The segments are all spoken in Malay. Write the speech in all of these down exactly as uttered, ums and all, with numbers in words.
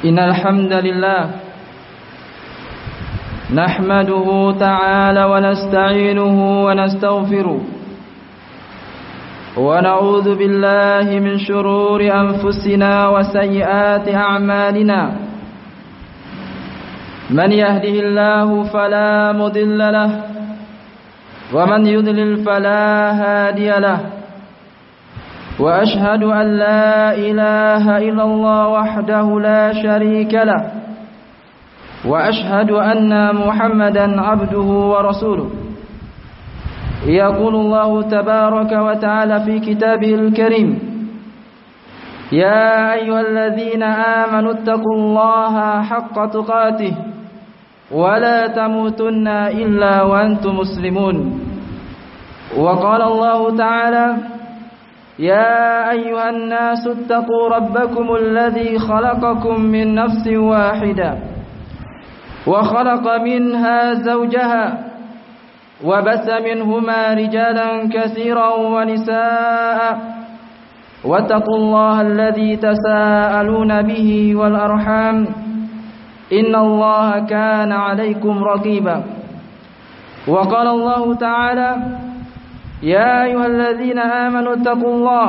إن الحمد لله نحمده تعالى ونستعينه ونستغفره ونعوذ بالله من شرور أنفسنا وسيئات أعمالنا من يهده الله فلا مضل له ومن يضلل فلا هادي له وأشهد أن لا إله إلا الله وحده لا شريك له وأشهد أن محمدا عبده ورسوله يقول الله تبارك وتعالى في كتابه الكريم يا أيها الذين آمنوا اتقوا الله حق تقاته ولا تموتن إلا وأنتم مسلمون وقال الله تعالى يا أيها الناس اتقوا ربكم الذي خلقكم من نفس واحدة وخلق منها زوجها وبث منهما رجالا كثيرا ونساء واتقوا الله الذي تساءلون به والأرحام إن الله كان عليكم رقيبا وقال الله تعالى يا أيها الذين آمنوا اتقوا الله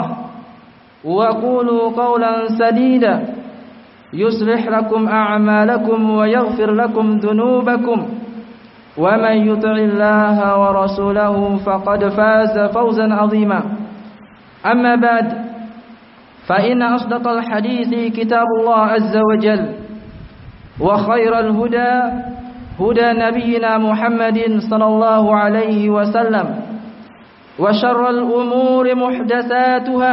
وقولوا قولا سديدا يصلح لكم أعمالكم ويغفر لكم ذنوبكم ومن يطع الله ورسوله فقد فاز فوزا عظيما أما بعد فإن أصدق الحديث كتاب الله عز وجل وخير الهدى هدى نبينا محمد صلى الله عليه وسلم وشر الأمور محدثاتها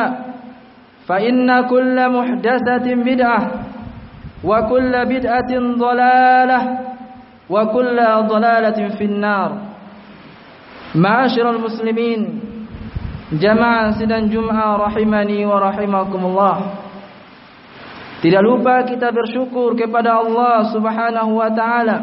فإن كل محدثة بدعة وكل بدعة ضلالة وكل ضلالة في النار. معاشر المسلمين jamaah sidang Jumat rahimani wa rahimakumullah. Tidak lupa kita bersyukur kepada Allah Subhanahu wa taala,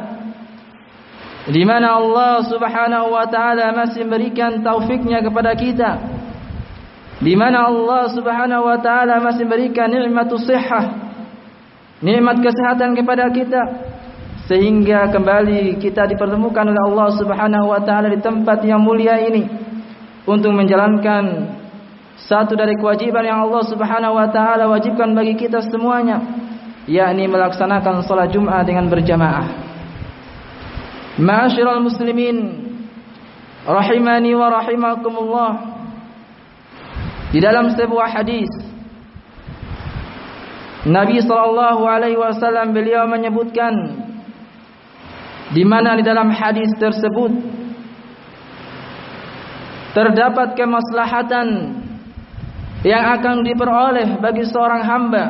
di mana Allah Subhanahu wa taala masih memberikan taufiknya kepada kita, di mana Allah Subhanahu wa taala masih memberikan nikmatus shihah, nikmat kesehatan kepada kita, sehingga kembali kita dipertemukan oleh Allah Subhanahu wa taala di tempat yang mulia ini untuk menjalankan satu dari kewajiban yang Allah Subhanahu wa taala wajibkan bagi kita semuanya, yakni melaksanakan salat Jumat dengan berjamaah. Ma'asyiral muslimin rahimani wa rahimakumullah, di dalam sebuah hadis Nabi sallallahu alaihi wasallam beliau menyebutkan, di mana di dalam hadis tersebut terdapat kemaslahatan yang akan diperoleh bagi seorang hamba,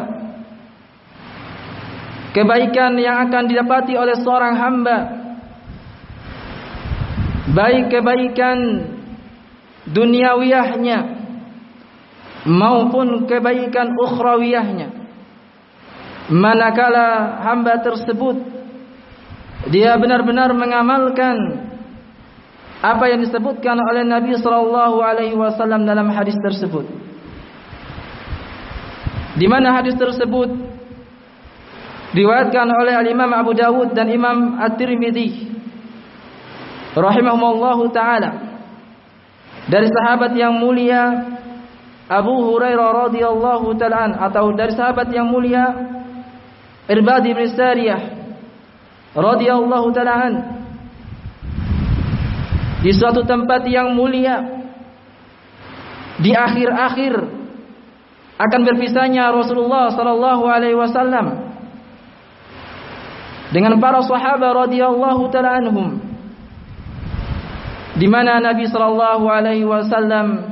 kebaikan yang akan didapati oleh seorang hamba, baik kebaikan duniawiyahnya maupun kebaikan ukhrawiyahnya, manakala hamba tersebut dia benar-benar mengamalkan apa yang disebutkan oleh Nabi sallallahu alaihi wasallam dalam hadis tersebut, di mana hadis tersebut diriwayatkan oleh Al-Imam Abu Dawud dan Imam At-Tirmidzi rahimahumullahu ta'ala dari sahabat yang mulia Abu Hurairah radhiyallahu ta'ala, atau dari sahabat yang mulia Irbad bin Sariyah radhiyallahu ta'ala, di suatu tempat yang mulia di akhir-akhir akan berpisahnya Rasulullah sallallahu alaihi wasallam dengan para sahabat radhiyallahu ta'ala anhum, di mana Nabi sallallahu alaihi wasallam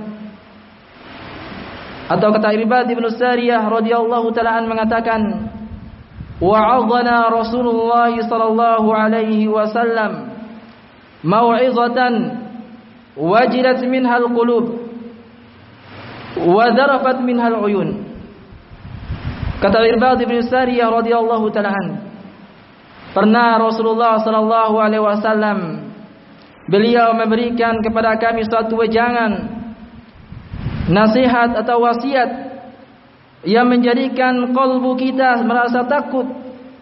atau kata Irbad bin Sariyah radhiyallahu ta'ala mengatakan, wa'adhana Rasulullah sallallahu alaihi wasallam mau'izatan wajilat minhal qulub wa dharafat minhal uyun. Kata Irbad bin Sariyah radhiyallahu ta'ala, pernah Rasulullah sallallahu alaihi wasallam beliau memberikan kepada kami suatu wejangan, nasihat atau wasiat yang menjadikan kalbu kita merasa takut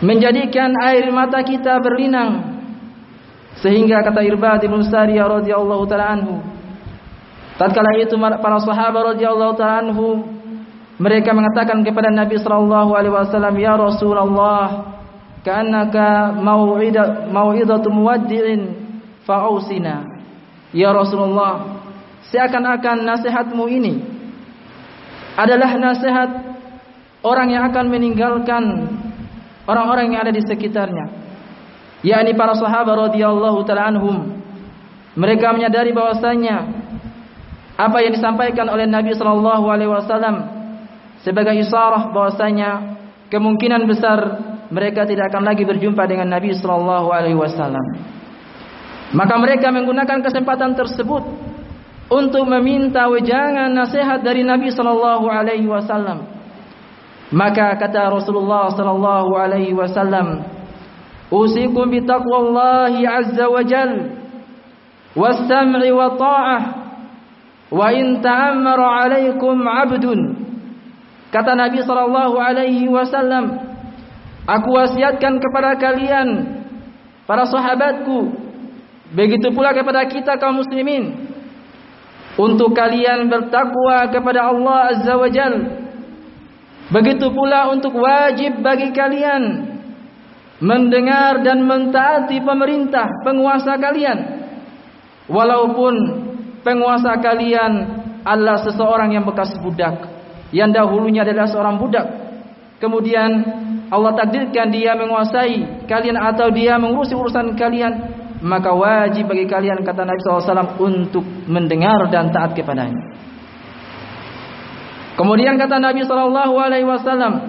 menjadikan air mata kita berlinang. Sehingga kata Irbad bin Sariyah radhiyallahu taala anhu, tatkala itu para sahabat radhiyallahu taala anhu mereka mengatakan kepada Nabi sallallahu alaihi wasallam, "Ya Rasulullah, ka'annaka mau'idah mau'idatu muwaddi'in fa'usina." Ya Rasulullah, seakan-akan nasihatmu ini adalah nasihat orang yang akan meninggalkan orang-orang yang ada di sekitarnya, yakni para sahabat radhiyallahu taala anhum. Mereka menyadari bahwasanya apa yang disampaikan oleh Nabi sallallahu alaihi wasallam sebagai isyarat bahwasanya kemungkinan besar mereka tidak akan lagi berjumpa dengan Nabi sallallahu alaihi wasallam. Maka mereka menggunakan kesempatan tersebut untuk meminta wejangan nasihat dari Nabi sallallahu alaihi wasallam. Maka kata Rasulullah sallallahu alaihi wasallam, "Usikum bi taqwallahi azza wa jalla was-sam'i wa ta'ah wa in ta'ammara 'alaikum 'abdun." Kata Nabi sallallahu alaihi wasallam, aku wasiatkan kepada kalian para sahabatku, begitu pula kepada kita kaum muslimin, untuk kalian bertakwa kepada Allah azza wa jalla. Begitu pula untuk wajib bagi kalian mendengar dan mentaati pemerintah penguasa kalian, walaupun penguasa kalian adalah seseorang yang bekas budak, yang dahulunya adalah seorang budak, kemudian Allah takdirkan dia menguasai kalian atau dia mengurusi urusan kalian, maka wajib bagi kalian, kata Nabi sallallahu alaihi wasallam, untuk mendengar dan taat kepadanya. Kemudian kata Nabi sallallahu alaihi wasallam,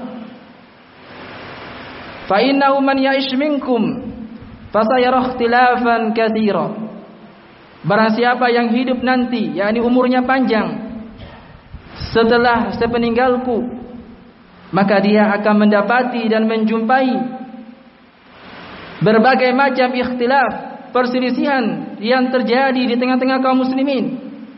fa innahu man ya'ish minkum fasayara ikhtilafan katsira. Barang siapa yang hidup nanti, yakni umurnya panjang setelah sepeninggalku, maka dia akan mendapati dan menjumpai berbagai macam ikhtilaf, perselisihan yang terjadi di tengah-tengah kaum muslimin.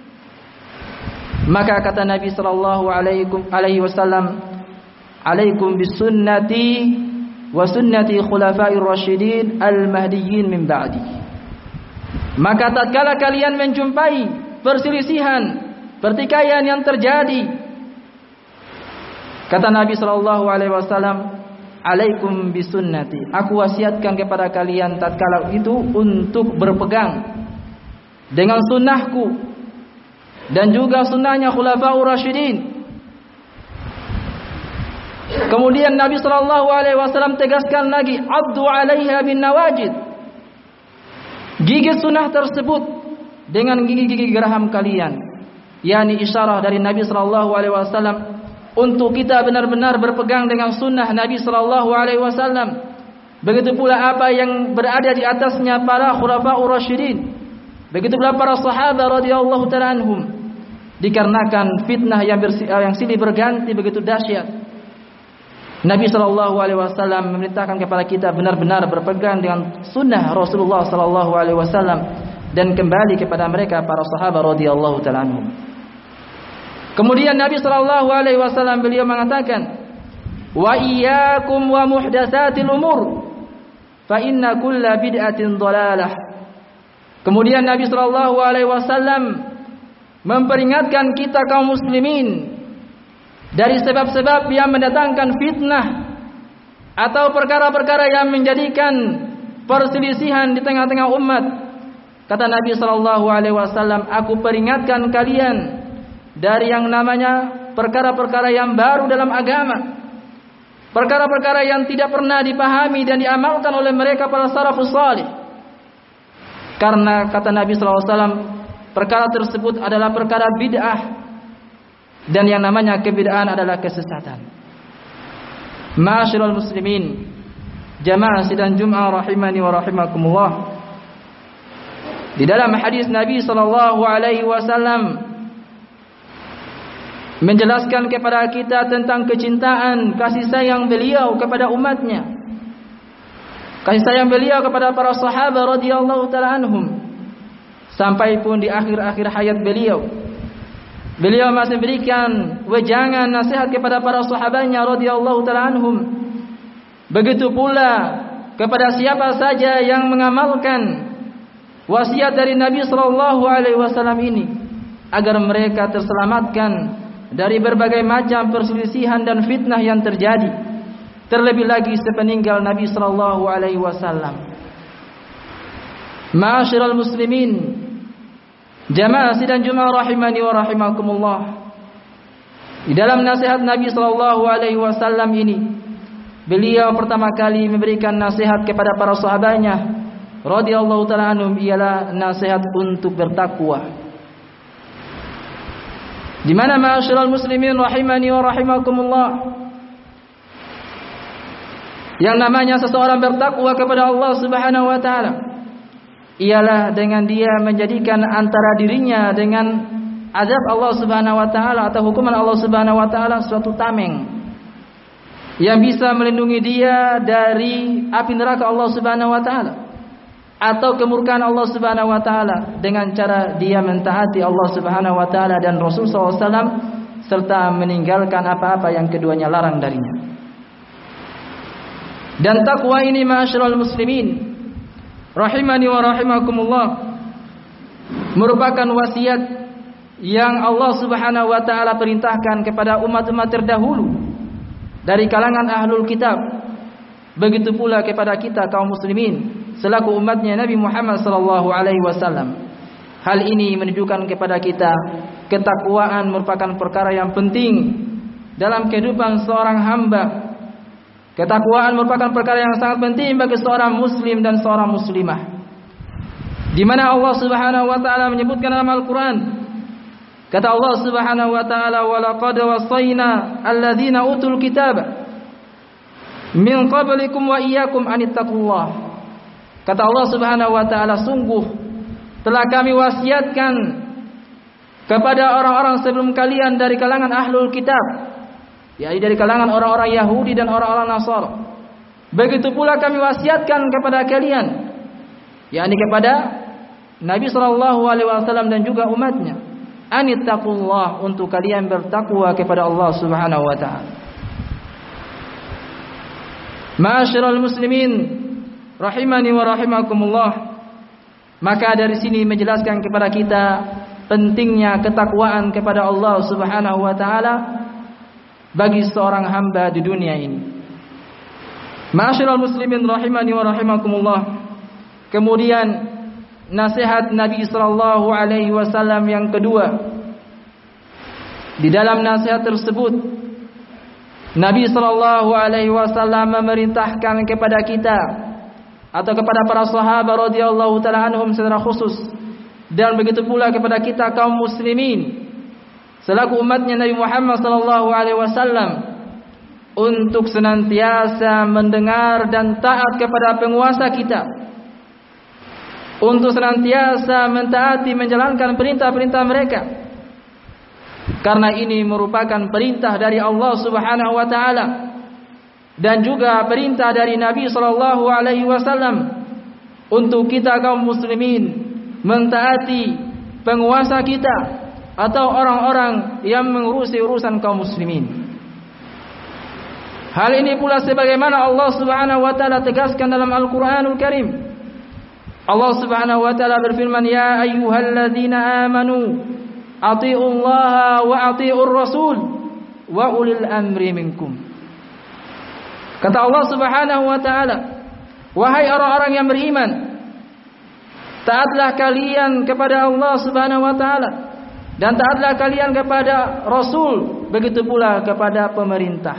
Maka kata Nabi sallallahu alaihi wasallam, "Alaikum bisunnati wa sunnati khulafa'ir rasyidin al-mahdiyyin min ba'di." Maka tatkala kalian menjumpai perselisihan, pertikaian yang terjadi, kata Nabi sallallahu alaihi wasallam, "Alaikum bisunnati." Aku wasiatkan kepada kalian tatkala itu untuk berpegang dengan sunnahku dan juga sunnahnya khulafaur rasyidin. Kemudian Nabi sallallahu alaihi wasallam tegaskan lagi, "Addu 'alaiha bin nawajid." Gigit sunnah tersebut dengan gigi-gigi geraham kalian. yakni isyarah dari Nabi sallallahu alaihi wasallam untuk kita benar-benar berpegang dengan sunnah Nabi sallallahu alaihi wasallam. Begitu pula apa yang berada di atasnya para khulafaur rasyidin. Begitu pula para sahabat radhiyallahu ta'ala anhum. Dikarenakan fitnah yang yang silih berganti begitu dahsyat, Nabi sallallahu alaihi wasallam memerintahkan kepada kita benar-benar berpegang dengan sunnah Rasulullah sallallahu alaihi wasallam dan kembali kepada mereka para sahabat radhiyallahu ta'ala anhum. Kemudian Nabi sallallahu alaihi wasallam beliau mengatakan, "Wa iyyakum wa muhdatsatil umur, fa inna kulla bid'atin dhalalah." Kemudian Nabi sallallahu alaihi wasallam memperingatkan kita kaum muslimin dari sebab-sebab yang mendatangkan fitnah atau perkara-perkara yang menjadikan perselisihan di tengah-tengah umat. Kata Nabi sallallahu alaihi wasallam, "Aku peringatkan kalian dari yang namanya perkara-perkara yang baru dalam agama, perkara-perkara yang tidak pernah dipahami dan diamalkan oleh mereka para salafus salih." Karena kata Nabi sallallahu alaihi wasallam, perkara tersebut adalah perkara bid'ah, dan yang namanya kebid'ahan adalah kesesatan. Ma'asyiral muslimin, jamaah sidang Jumat rahimani wa rahimakumullah. Di dalam hadis Nabi sallallahu alaihi wasallam menjelaskan kepada kita tentang kecintaan, kasih sayang beliau kepada umatnya, kasih sayang beliau kepada para sahabat radhiyallahu ta'ala anhum, sampai pun di akhir-akhir hayat beliau, beliau masih berikan wejangan nasihat kepada para sahabatnya radhiyallahu ta'ala anhum. Begitu pula kepada siapa saja yang mengamalkan wasiat dari Nabi sallallahu alaihi wasallam ini, agar mereka terselamatkan dari berbagai macam perselisihan dan fitnah yang terjadi, terlebih lagi sepeninggal Nabi sallallahu alaihi wasallam. Ma'asyiral muslimin, jamaah sidang Jumat rahimani wa rahimakumullah. Di dalam nasihat Nabi sallallahu alaihi wasallam ini, beliau pertama kali memberikan nasihat kepada para sahabatnya radhiyallahu ta'ala anhum, ialah nasihat untuk bertakwa. Di mana ma'asyiral muslimin rahimani wa rahimakumullah, yang namanya seseorang bertakwa kepada Allah Subhanahu wa taala ialah dengan dia menjadikan antara dirinya dengan azab Allah Subhanahu wa taala atau hukuman Allah Subhanahu wa taala suatu tameng yang bisa melindungi dia dari api neraka Allah Subhanahu wa taala atau kemurkaan Allah Subhanahu wa taala dengan cara dia mentaati Allah Subhanahu wa taala dan Rasul sallallahu alaihi wasallam serta meninggalkan apa-apa yang keduanya larang darinya. Dan takwa ini ma'asyiral muslimin rahimani wa rahimakumullah merupakan wasiat yang Allah Subhanahu wa taala perintahkan kepada umat-umat terdahulu dari kalangan ahlul kitab, begitu pula kepada kita kaum muslimin selaku umatnya Nabi Muhammad sallallahu alaihi wasallam. Hal ini menunjukkan kepada kita ketakwaan merupakan perkara yang penting dalam kehidupan seorang hamba. Ketakwaan merupakan perkara yang sangat penting bagi seorang muslim dan seorang muslimah. Di mana Allah Subhanahu wa taala menyebutkan dalam Al-Qur'an, kata Allah Subhanahu wa taala, "Wa laqad wassayna alladzina utul kitaba min qablikum wa iyyakum anittaqullah." Kata Allah Subhanahu wa taala, sungguh telah kami wasiatkan kepada orang-orang sebelum kalian dari kalangan ahlul kitab, yakni dari kalangan orang-orang Yahudi dan orang-orang Nasara. Begitu pula kami wasiatkan kepada kalian, yakni kepada Nabi sallallahu alaihi wasallam dan juga umatnya, anittaqullah, untuk kalian bertakwa kepada Allah Subhanahu wa taala. Ma'asyiral muslimin rahimani wa rahimakumullah, maka dari sini menjelaskan kepada kita pentingnya ketakwaan kepada Allah Subhanahu wa taala bagi seorang hamba di dunia ini. Ma'asyiral muslimin rahimani wa rahimakumullah, kemudian nasihat Nabi sallallahu alaihi wasallam yang kedua. Di dalam nasihat tersebut Nabi sallallahu alaihi wasallam memerintahkan kepada kita atau kepada para sahabat radhiyallahu ta'ala anhum secara khusus, dan begitu pula kepada kita kaum muslimin selaku umatnya Nabi Muhammad sallallahu alaihi wasallam, untuk senantiasa mendengar dan taat kepada penguasa kita, untuk senantiasa mentaati menjalankan perintah-perintah mereka, karena ini merupakan perintah dari Allah Subhanahu wa taala dan juga perintah dari Nabi sallallahu alaihi wasallam untuk kita kaum muslimin mentaati penguasa kita atau orang-orang yang mengurusi urusan kaum muslimin. Hal ini pula sebagaimana Allah Subhanahu wa taala tegaskan dalam Al-Qur'anul Karim. Allah Subhanahu wa taala berfirman, "Ya ayyuhalladzina amanu athi'ullaha wa athi'ur rasul wa ulil amri minkum." Kata Allah Subhanahu wa taala, wahai orang-orang yang beriman, taatlah kalian kepada Allah Subhanahu wa taala dan taatlah kalian kepada Rasul, begitu pula kepada pemerintah.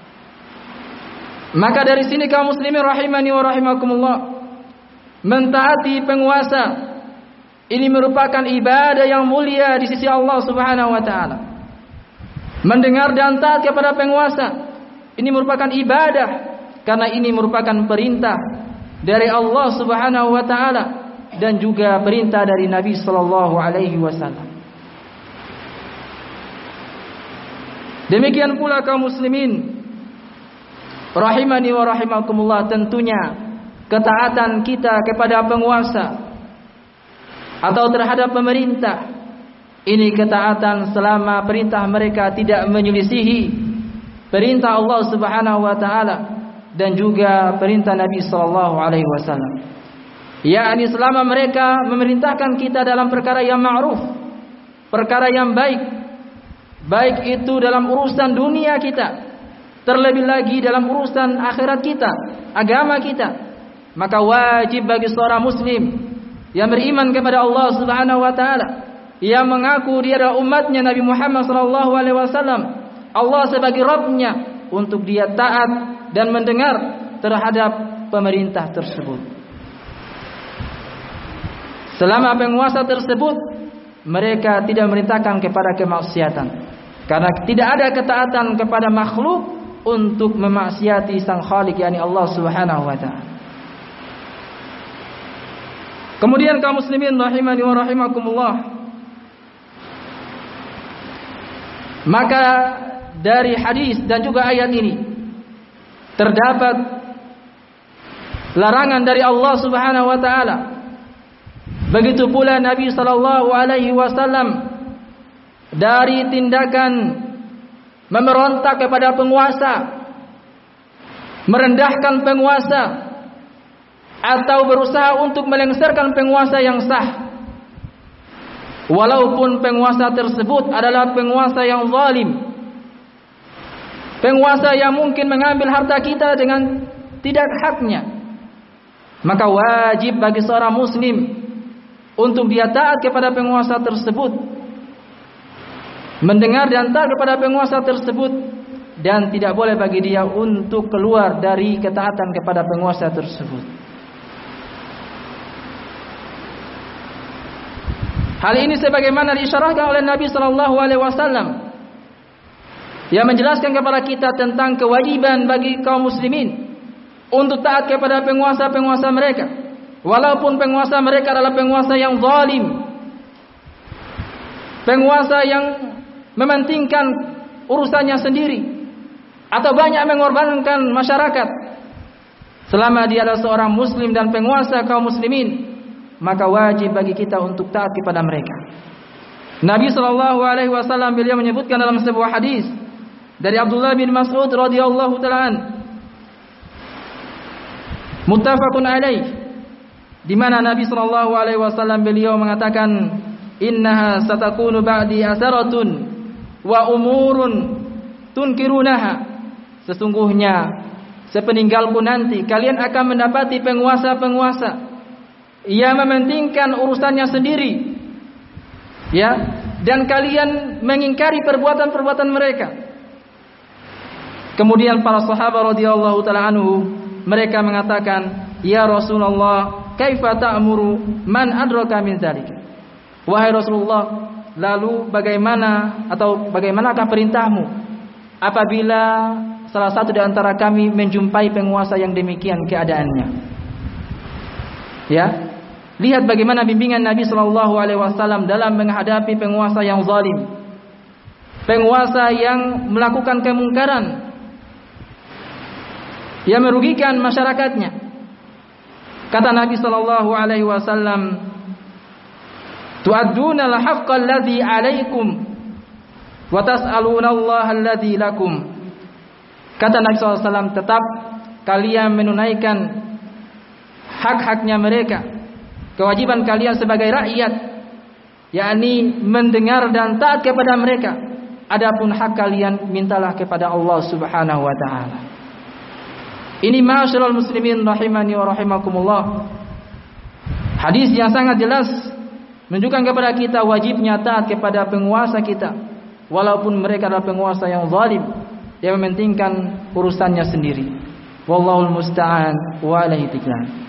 Maka dari sini kaum muslimin rahimani wa rahimakumullah, mentaati penguasa ini merupakan ibadah yang mulia di sisi Allah Subhanahu wa taala. Mendengar dan taat kepada penguasa ini merupakan ibadah, karena ini merupakan perintah dari Allah Subhanahu wa taala dan juga perintah dari Nabi sallallahu alaihi wasallam. Demikian pula kaum muslimin rahimani wa rahimakumullah, tentunya ketaatan kita kepada penguasa atau terhadap pemerintah ini ketaatan selama perintah mereka tidak menyelisihi perintah Allah Subhanahu wa taala dan juga perintah Nabi sallallahu alaihi wasallam. Yakni selama mereka memerintahkan kita dalam perkara yang ma'ruf, perkara yang baik, baik itu dalam urusan dunia kita, terlebih lagi dalam urusan akhirat kita, agama kita, maka wajib bagi seorang muslim yang beriman kepada Allah Subhanahu wa taala, yang mengaku dia adalah umatnya Nabi Muhammad sallallahu alaihi wasallam, Allah sebagai Rabbnya, untuk dia taat dan mendengar terhadap pemerintah tersebut. Selama penguasa tersebut mereka tidak memerintahkan kepada kemaksiatan, karena tidak ada ketaatan kepada makhluk untuk memaksiati sang Khalik, yakni Allah Subhanahu wa taala. Kemudian kaum muslimin rahimani wa rahimakumullah, maka dari hadis dan juga ayat ini terdapat larangan dari Allah Subhanahu wa taala. Begitu pula Nabi sallallahu alaihi wasallam dari tindakan memberontak kepada penguasa, merendahkan penguasa, atau berusaha untuk melengsarkan penguasa yang sah, walaupun penguasa tersebut adalah penguasa yang zalim, penguasa yang mungkin mengambil harta kita dengan tidak haknya. Maka wajib bagi seorang muslim untuk dia taat kepada penguasa tersebut, mendengar dan taat kepada penguasa tersebut, dan tidak boleh bagi dia untuk keluar dari ketaatan kepada penguasa tersebut. Hal ini sebagaimana diisyarahkan oleh Nabi sallallahu alaihi wasallam yang menjelaskan kepada kita tentang kewajiban bagi kaum muslimin untuk taat kepada penguasa-penguasa mereka, walaupun penguasa mereka adalah penguasa yang zalim, penguasa yang mementingkan urusannya sendiri, atau banyak mengorbankan masyarakat. Selama dia adalah seorang muslim dan penguasa kaum muslimin, maka wajib bagi kita untuk taat kepada mereka. Nabi sallallahu alaihi wasallam beliau menyebutkan dalam sebuah hadis dari Abdullah bin Mas'ud radhiyallahu taala an, muttafaqun alaih, di mana Nabi sallallahu alaihi wasallam beliau mengatakan, innaha satakunu ba'di asaratun wa umurun tunkirunaha, sesungguhnya sepeninggalku nanti kalian akan mendapati penguasa-penguasa yang mementingkan urusannya sendiri, ya, dan kalian mengingkari perbuatan-perbuatan mereka. Kemudian para sahabat radhiyallahu taala anhu mereka mengatakan, ya Rasulullah, kaifa ta'muru man adraka min dzalika? Wahai Rasulullah, lalu bagaimana atau bagaimanakah perintahmu apabila salah satu di antara kami menjumpai penguasa yang demikian keadaannya? Ya, lihat bagaimana bimbingan Nabi sallallahu alaihi wasallam dalam menghadapi penguasa yang zalim, penguasa yang melakukan kemungkaran, yang merugikan masyarakatnya. Kata Nabi sallallahu alaihi wasallam, tu'adduna al-haqqa alladhi 'alaikum wa tas'aluna Allah alladhi lakum. Kata Nabi sallallahu alaihi wasallam, tetap kalian menunaikan hak-haknya mereka, kewajiban kalian sebagai rakyat, yakni mendengar dan taat kepada mereka. Adapun hak kalian mintalah kepada Allah Subhanahu wa taala. Ini ma'asyiral muslimin rahimani wa rahimakumullah, hadis yang sangat jelas menunjukkan kepada kita wajibnya taat kepada penguasa kita, walaupun mereka adalah penguasa yang zalim, yang mementingkan urusannya sendiri. Wallahul musta'an wa alaihi tiklan.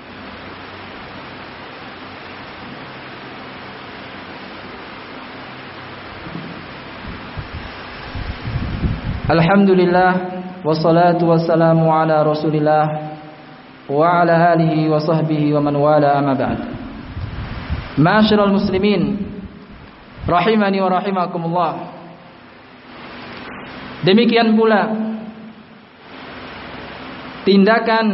Alhamdulillah, wassalatu wassalamu ala Rasulillah wa ala alihi wa sahbihi wa man wala, amma ba'd. Ma'asyiral muslimin rahimani wa rahimakumullah, demikian pula tindakan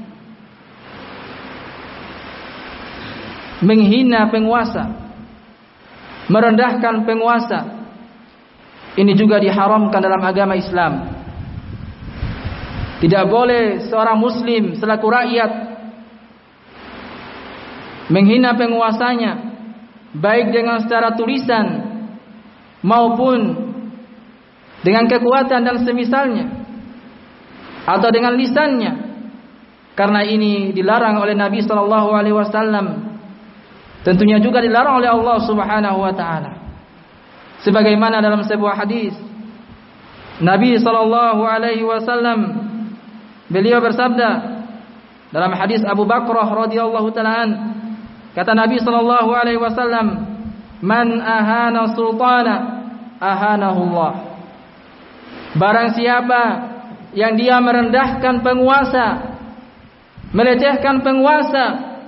menghina penguasa, merendahkan penguasa, ini juga diharamkan dalam agama Islam. Tidak boleh seorang muslim selaku rakyat menghina penguasanya, baik dengan secara tulisan maupun dengan kekuatan dan semisalnya, atau dengan lisannya, karena ini dilarang oleh Nabi sallallahu alaihi wasallam. Tentunya juga dilarang oleh Allah Subhanahu wa taala. Sebagaimana dalam sebuah hadis Nabi sallallahu alaihi wasallam beliau bersabda dalam hadis Abu Bakrah radhiyallahu taala an, kata Nabi sallallahu alaihi wasallam, "Man ahana sultana ahanahu Allah." Barang siapa yang dia merendahkan penguasa, melecehkan penguasa,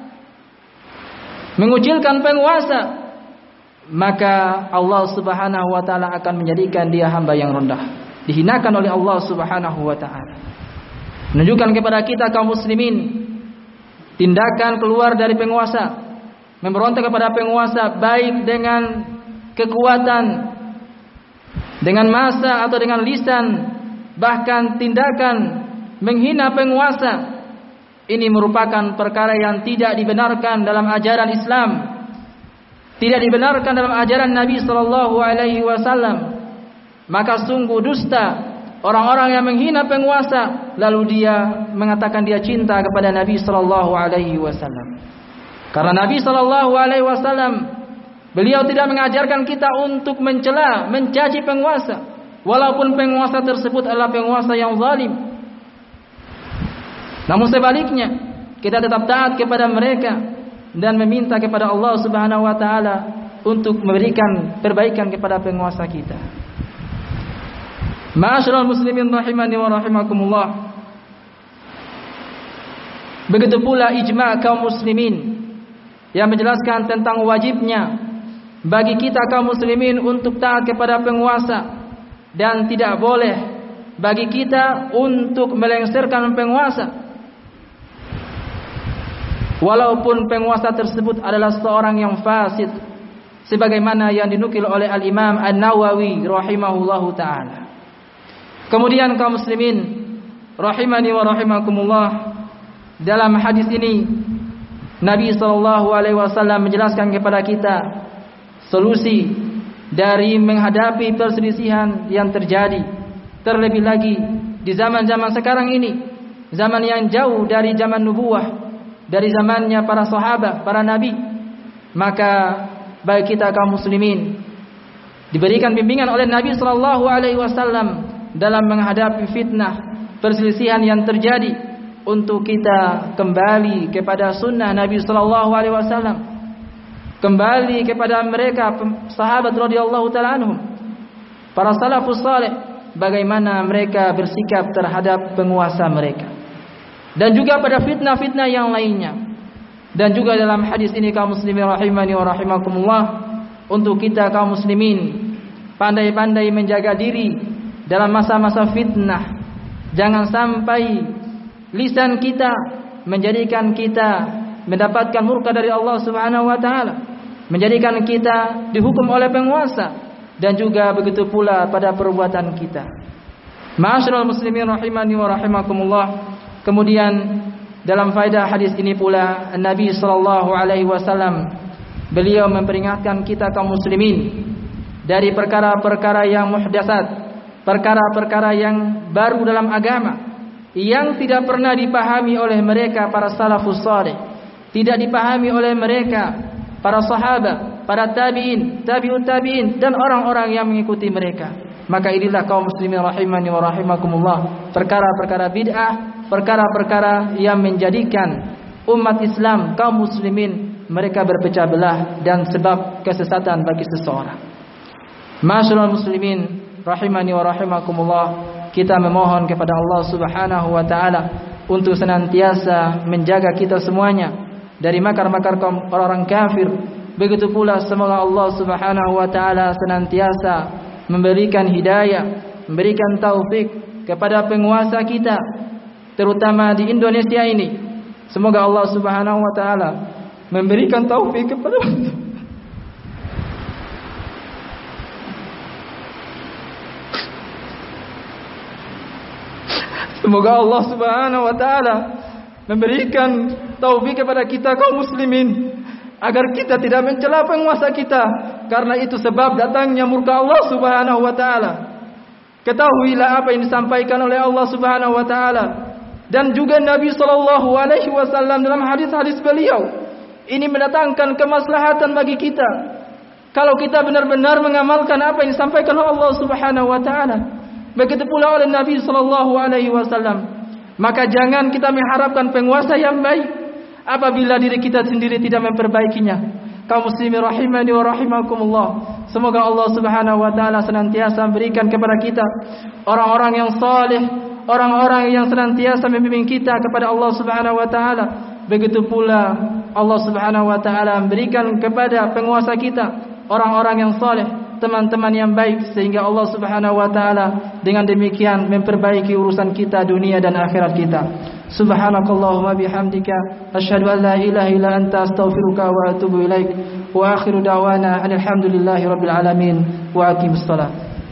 mengucilkan penguasa, maka Allah Subhanahu wa taala akan menjadikan dia hamba yang rendah, dihinakan oleh Allah Subhanahu wa taala. Menunjukkan kepada kita kaum muslimin, tindakan keluar dari penguasa, memberontak kepada penguasa, baik dengan kekuatan, dengan massa atau dengan lisan, bahkan tindakan menghina penguasa, ini merupakan perkara yang tidak dibenarkan dalam ajaran Islam, tidak dibenarkan dalam ajaran Nabi sallallahu alaihi wasallam. Maka sungguh dusta orang-orang yang menghina penguasa lalu dia mengatakan dia cinta kepada Nabi sallallahu alaihi wasallam. Karena Nabi sallallahu alaihi wasallam beliau tidak mengajarkan kita untuk mencela, mencaci penguasa, walaupun penguasa tersebut adalah penguasa yang zalim. Namun sebaliknya, kita tetap taat kepada mereka dan meminta kepada Allah Subhanahu wa taala untuk memberikan perbaikan kepada penguasa kita. Ma'asyiral muslimin rahimani wa rahimakumullah. Begitu pula ijma' kaum muslimin yang menjelaskan tentang wajibnya bagi kita kaum muslimin untuk taat kepada penguasa, dan tidak boleh bagi kita untuk melengsarkan penguasa, walaupun penguasa tersebut adalah seorang yang fasid, sebagaimana yang dinukil oleh Al-Imam An-Nawawi rahimahullahu taala. Kemudian kaum muslimin rahimani wa rahimakumullah, dalam hadis ini Nabi sallallahu alaihi wasallam menjelaskan kepada kita solusi dari menghadapi perselisihan yang terjadi, terlebih lagi di zaman-zaman sekarang ini, zaman yang jauh dari zaman nubuwah, dari zamannya para sahabat, para nabi. Maka bagi kita kaum muslimin diberikan bimbingan oleh Nabi sallallahu alaihi wasallam dalam menghadapi fitnah perselisihan yang terjadi, untuk kita kembali kepada sunnah Nabi sallallahu alaihi wasallam, kembali kepada mereka sahabat radhiyallahu taala anhum, para salafus saleh, bagaimana mereka bersikap terhadap penguasa mereka, dan juga pada fitnah-fitnah yang lainnya. Dan juga dalam hadis ini kaum muslimin rahimani wa rahimakumullah, untuk kita kaum muslimin pandai-pandai menjaga diri dalam masa-masa fitnah. Jangan sampai lisan kita menjadikan kita mendapatkan murka dari Allah Subhanahu wa taala, menjadikan kita dihukum oleh penguasa, dan juga begitu pula pada perbuatan kita. Ma'asyiral muslimin rahimani wa rahimakumullah. Kemudian dalam faedah hadis ini pula Nabi sallallahu alaihi wasallam beliau memperingatkan kita kaum muslimin dari perkara-perkara yang muhdatsat, perkara-perkara yang baru dalam agama, yang tidak pernah dipahami oleh mereka para salafus saleh, tidak dipahami oleh mereka para sahabat, para tabi'in, tabi'ut tabi'in, dan orang-orang yang mengikuti mereka. Maka inilah kaum muslimin rahimani wa rahimakumullah, perkara-perkara bid'ah, perkara-perkara yang menjadikan umat Islam, kaum muslimin, mereka berpecah belah dan sebab kesesatan bagi seseorang. Ma'asyiral muslimin rahimani wa rahimakumullah, kita memohon kepada Allah Subhanahu wa taala untuk senantiasa menjaga kita semuanya dari makar-makar kaum orang-orang kafir. Begitu pula semoga Allah Subhanahu wa taala senantiasa memberikan hidayah, memberikan taufik kepada penguasa kita, terutama di Indonesia ini. Semoga Allah Subhanahu wa taala memberikan taufik kepada Semoga Allah Subhanahu wa taala memberikan taufik kepada kita kaum muslimin agar kita tidak mencela penguasa kita, karena itu sebab datangnya murka Allah Subhanahu wa taala. Ketahuilah apa yang disampaikan oleh Allah Subhanahu wa taala dan juga Nabi sallallahu alaihi wasallam dalam hadis-hadis beliau. Ini mendatangkan kemaslahatan bagi kita kalau kita benar-benar mengamalkan apa yang disampaikan oleh Allah Subhanahu wa taala. Begitu pula oleh Nabi sallallahu alaihi wasallam. Maka jangan kita mengharapkan penguasa yang baik apabila diri kita sendiri tidak memperbaikinya. Kaum muslimin rahimani wa rahimakumullah. Semoga Allah Subhanahu wa taala senantiasa memberikan kepada kita orang-orang yang saleh, orang-orang yang senantiasa membimbing kita kepada Allah Subhanahu wa taala. Begitu pula Allah Subhanahu wa taala memberikan kepada penguasa kita orang-orang yang saleh, teman-teman yang baik, sehingga Allah Subhanahu wa taala dengan demikian memperbaiki urusan kita dunia dan akhirat kita. Subhanakallahumma bihamdika asyhadu an la ilaha illa anta astaghfiruka wa atubu ilaik wa akhiru da'wana alhamdulillahi rabbil alamin wa aqimus shalah.